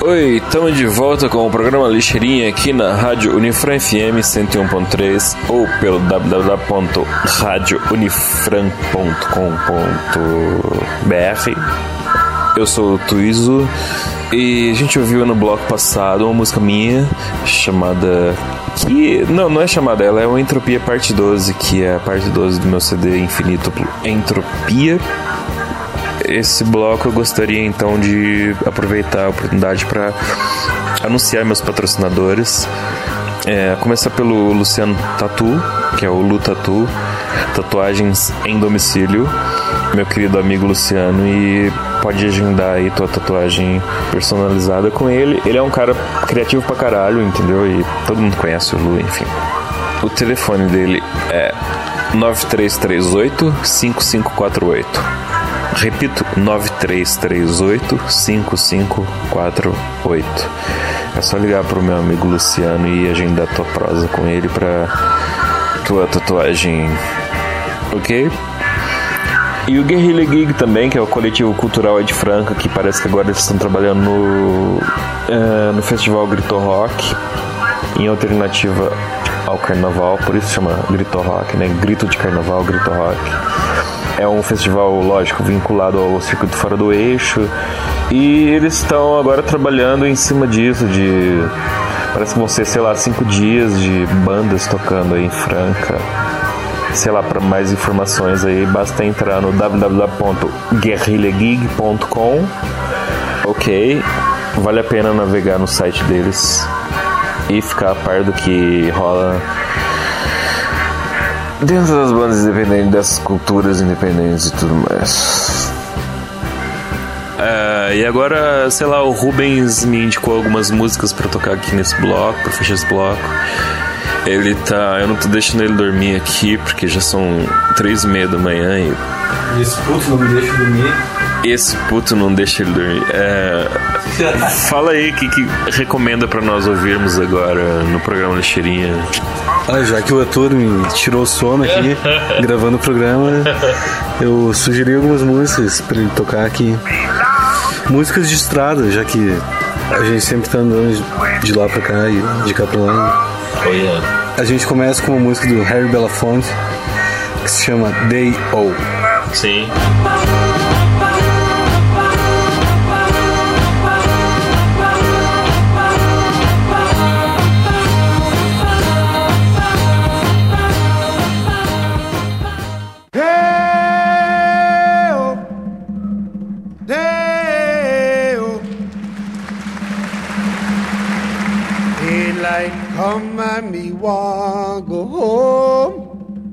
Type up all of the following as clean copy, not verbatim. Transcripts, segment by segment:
Oi, estamos de volta com o programa Lixeirinha aqui na Rádio Unifran FM 101.3 ou pelo www.radiounifran.com.br. Eu sou o Tuizo e a gente ouviu no bloco passado uma música minha chamada... Não é chamada, ela é o Entropia Parte 12, que é a parte 12 do meu CD Infinito Entropia. Esse bloco eu gostaria então de aproveitar a oportunidade para anunciar meus patrocinadores. Começar pelo Luciano Tatu, que é o Lu Tatu, tatuagens em domicílio, meu querido amigo Luciano, e pode agendar aí tua tatuagem personalizada com ele. Ele é um cara criativo pra caralho, entendeu? E todo mundo conhece o Lu, enfim. O telefone dele é 9338-5548. Repito, 9338-5548. É só ligar pro meu amigo Luciano e agendar tua prosa com ele pra tua tatuagem, ok? E o Guerrilla Gig também, que é o coletivo cultural de Franca, que parece que agora eles estão trabalhando no Festival Grito Rock, em alternativa ao Carnaval, por isso chama Grito Rock, né? Grito de Carnaval, Grito Rock. É um festival, lógico, vinculado ao circuito fora do eixo. E eles estão agora trabalhando em cima disso, parece que vão ser, 5 dias de bandas tocando aí em Franca. Para mais informações aí, basta entrar no www.guerrilhagig.com. Ok, vale a pena navegar no site deles e ficar a par do que rola dentro das bandas independentes, das culturas independentes e tudo mais. E agora, o Rubens me indicou algumas músicas pra tocar aqui nesse bloco, pra fechar esse bloco. Eu não tô deixando ele dormir aqui, porque já são 3:30 da manhã e esse puto não me deixa dormir. Esse puto não deixa ele dormir. Fala aí o que recomenda pra nós ouvirmos agora no programa Lixeirinha. Já que o Arthur me tirou o sono aqui, gravando o programa, eu sugeri algumas músicas pra ele tocar aqui. Músicas de estrada, já que a gente sempre tá andando de lá pra cá e de cá pra lá. Oh, yeah. A gente começa com uma música do Harry Belafonte que se chama Day O. Sim. Come and me want go home.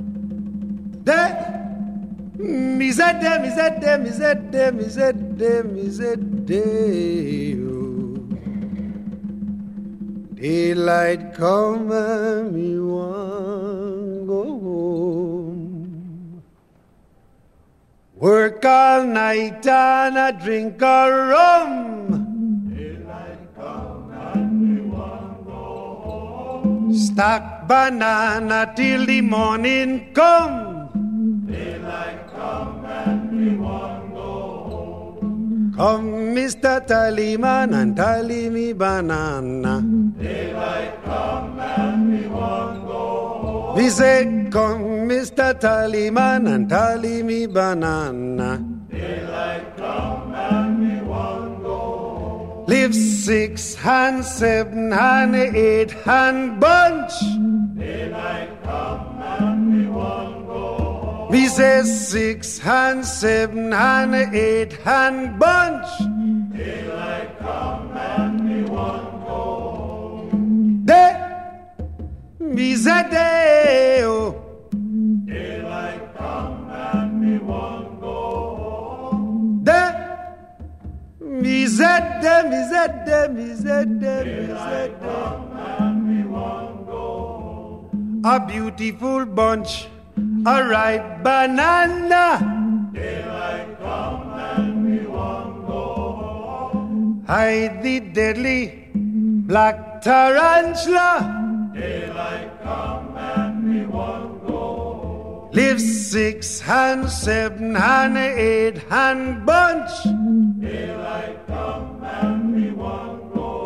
Me said daylight come and me want go home. Work all night and I drink a rum. Stack banana till the morning come. Daylight come and we want go home. Come, Mr. Tallyman, and tally me banana. Daylight come and we want go home. We say, come, Mr. Tallyman, and tally me banana. Daylight come and we want go home. Live 6 hand, 7 hand, 8 hand bunch. Daylight come and we want go home. We say 6 hand, 7 hand, 8 hand bunch. Daylight come and we want go home. Day, me say day, oh. Daylight come and we want go home. Day, me say day, me say day, me say day, me say day. A beautiful bunch, a ripe banana. Daylight come and we want go home. Hide the deadly black tarantula. Daylight come and we want go home. Live 6 hand, 7 hand, 8 hand bunch. Daylight come and we want go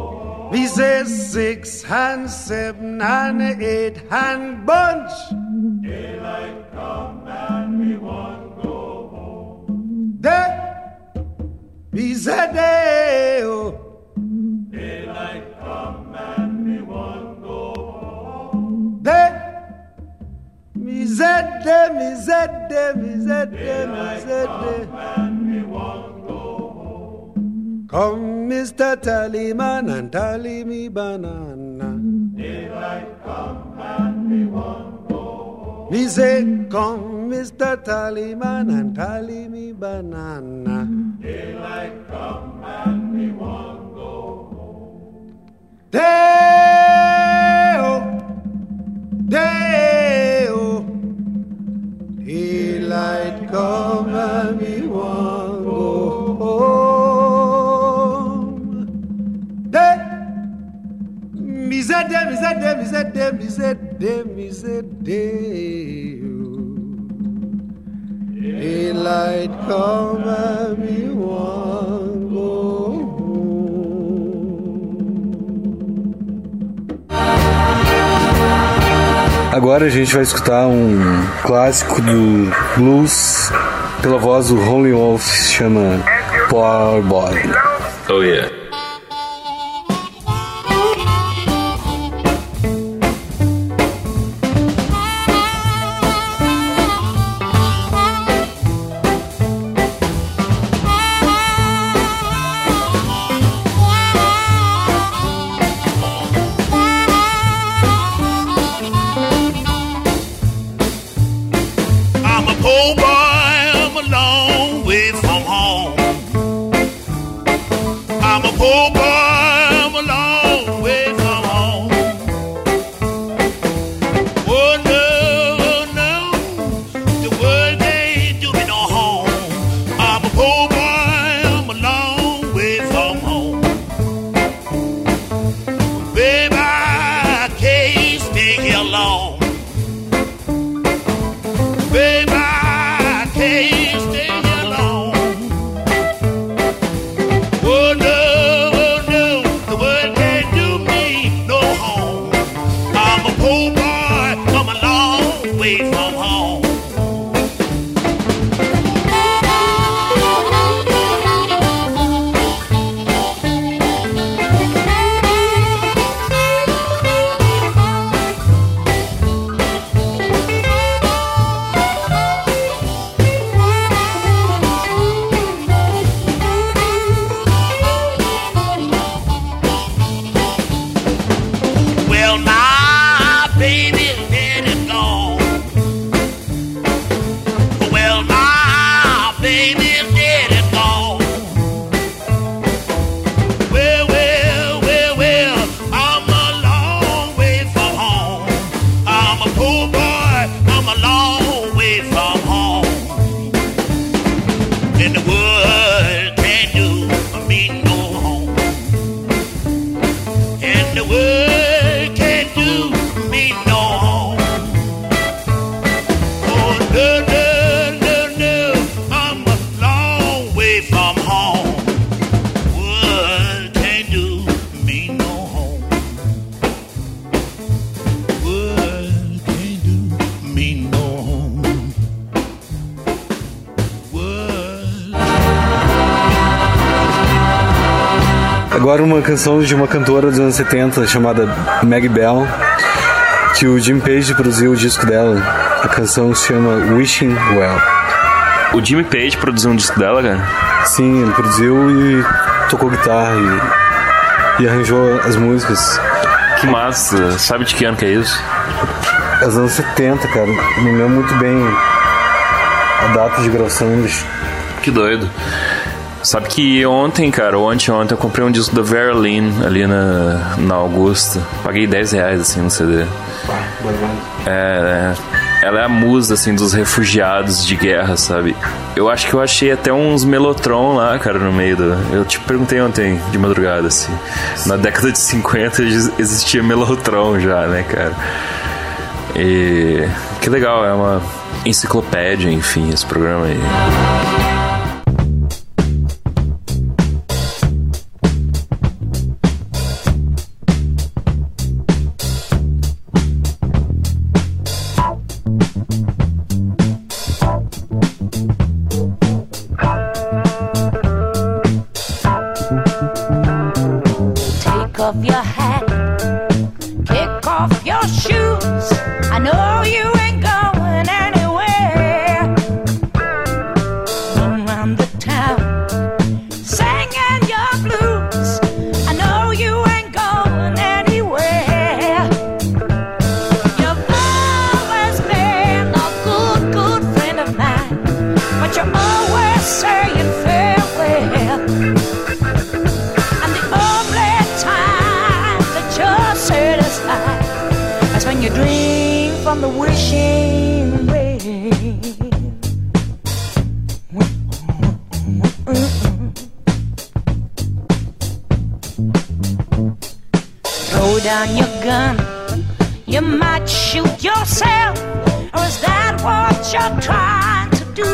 We say 6 and 7 and 8 and bunch. Daylight come and we won't go home. Day, we say day, oh. Daylight come and we won't go home. Day, me say day, me say day, me say day, me say day. And we won't go home. Come, Mr. Tallyman, and tally me banana. Daylight come and we won't go home. Me say, come, Mr. Tallyman, and tally me banana. Daylight come and we won't go home. Day-o, day-o, daylight come and we won't go home. Day, me say day, me say day, me say day, me say day, me say day-o. Daylight come and we won't go home. Agora a gente vai escutar um clássico do blues pela voz do Howlin' Wolf, se chama Poor Boy. Oh yeah. Agora uma canção de uma cantora dos anos 70 chamada Maggie Bell, que o Jimmy Page produziu o disco dela. A canção se chama Wishing Well. O Jimmy Page produziu um disco dela, cara? Sim, ele produziu e tocou guitarra e arranjou as músicas. Que massa! Sabe de que ano que é isso? É os anos 70, cara. Não lembro muito bem a data de gravação. Que doido. Sabe que ontem, cara, ou anteontem, eu comprei um disco da Vera Lynn ali na Augusta. Paguei R$10 assim no CD. Ela é a musa, assim, dos refugiados de guerra, sabe? Eu acho que eu achei até uns Mellotron lá, cara, no meio do... Eu te perguntei ontem, de madrugada, assim. Na década de 50 existia Mellotron já, né, cara? E... que legal, é uma enciclopédia, enfim, esse programa aí. off your hat, kick off your shoes. I know you ain't going anywhere. Run around the town singing your blues. I know you ain't going anywhere. You've always been a good friend of mine, but you're always saying farewell. And the only time that you're satisfied is when you drink from the wishing well. Throw down your gun, you might shoot yourself. Or is that what you're trying to do?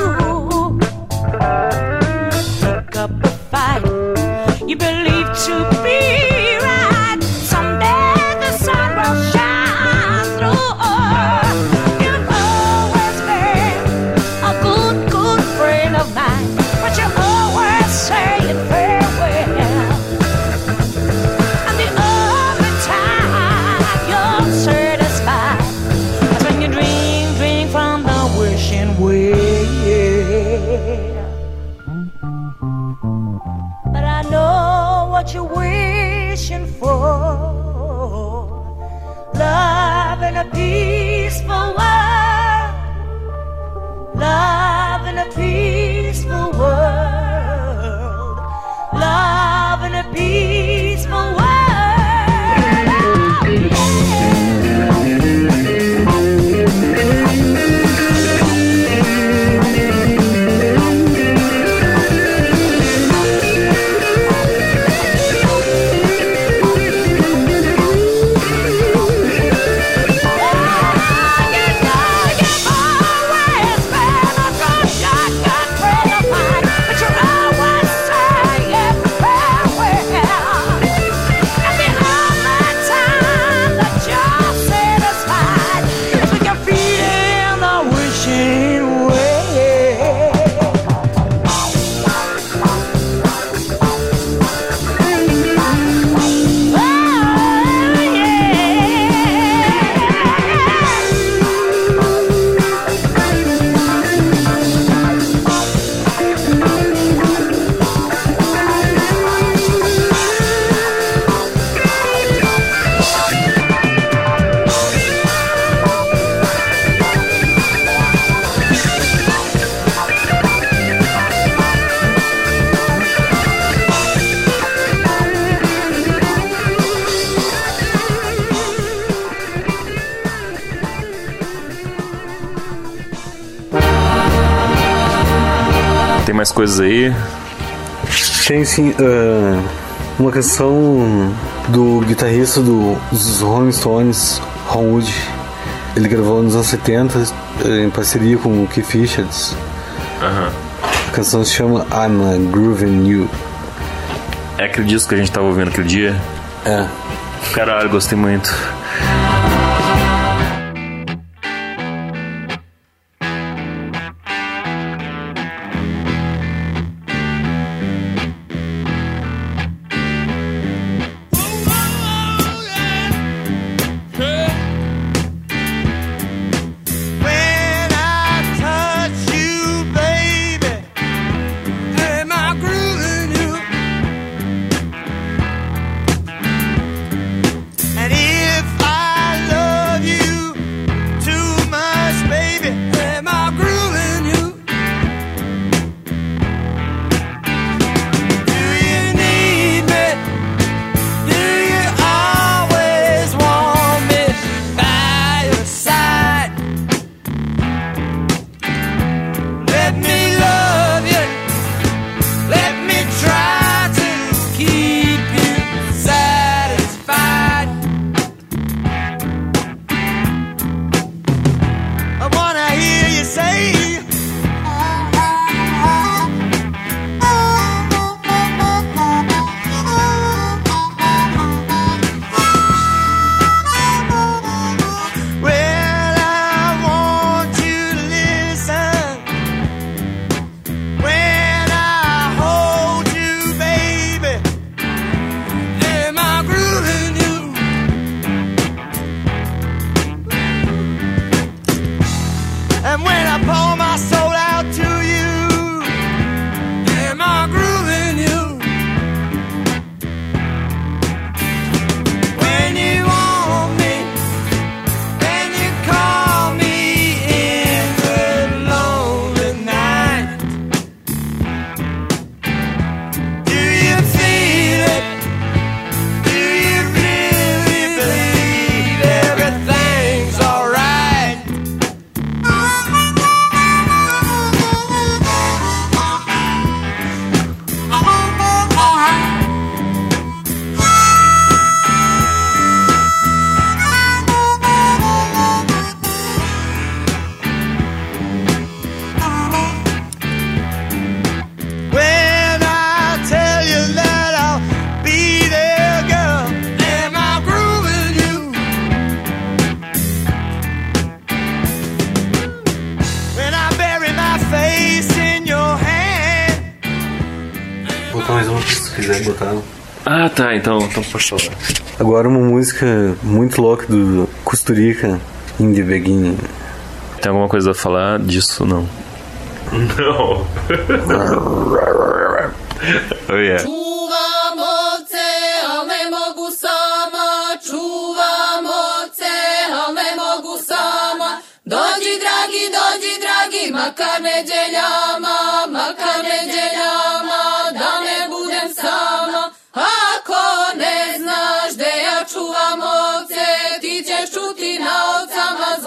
Pick up a fight you believe to be right. Someday the sun will shine through. You've always been a good friend of mine, but you're always saying farewell. And the only time you're satisfied is when you drink from the wishing well. But I know what you're wishing for. Love in a peaceful world. Love in a peaceful world. Love in a peaceful world. Tem mais coisas aí? Tem sim, uma canção do guitarrista dos Rolling Stones, Ron Wood. Ele gravou nos anos 70 em parceria com o Keith Richards. A canção se chama I'm Groovin' You. É aquele disco que a gente tava ouvindo aquele dia? É. Caralho, gostei muito. If And when I pour my soul out to you, am I grooving you? When you want me, then you call me in the lonely night. Do you feel it? Do you really believe everything's alright? When I tell you that I'll be there, girl, am I grooving you? When I bury my face in your hand. Vou botar mais uma se quiser botar. Ah, tá, então pode falar. Agora uma música muito louca do Costurica, In the Beginning. Tem alguma coisa a falar disso? Não. Não. Oh yeah. Čuvam ovce, al ne mogu sama. Čuvam ovce, al ne mogu sama. Dođi dragi, makar neđeljama, da ne budem sama. Ako ne znaš gde ja čuvam ovce, ti ćeš čuti na ovcama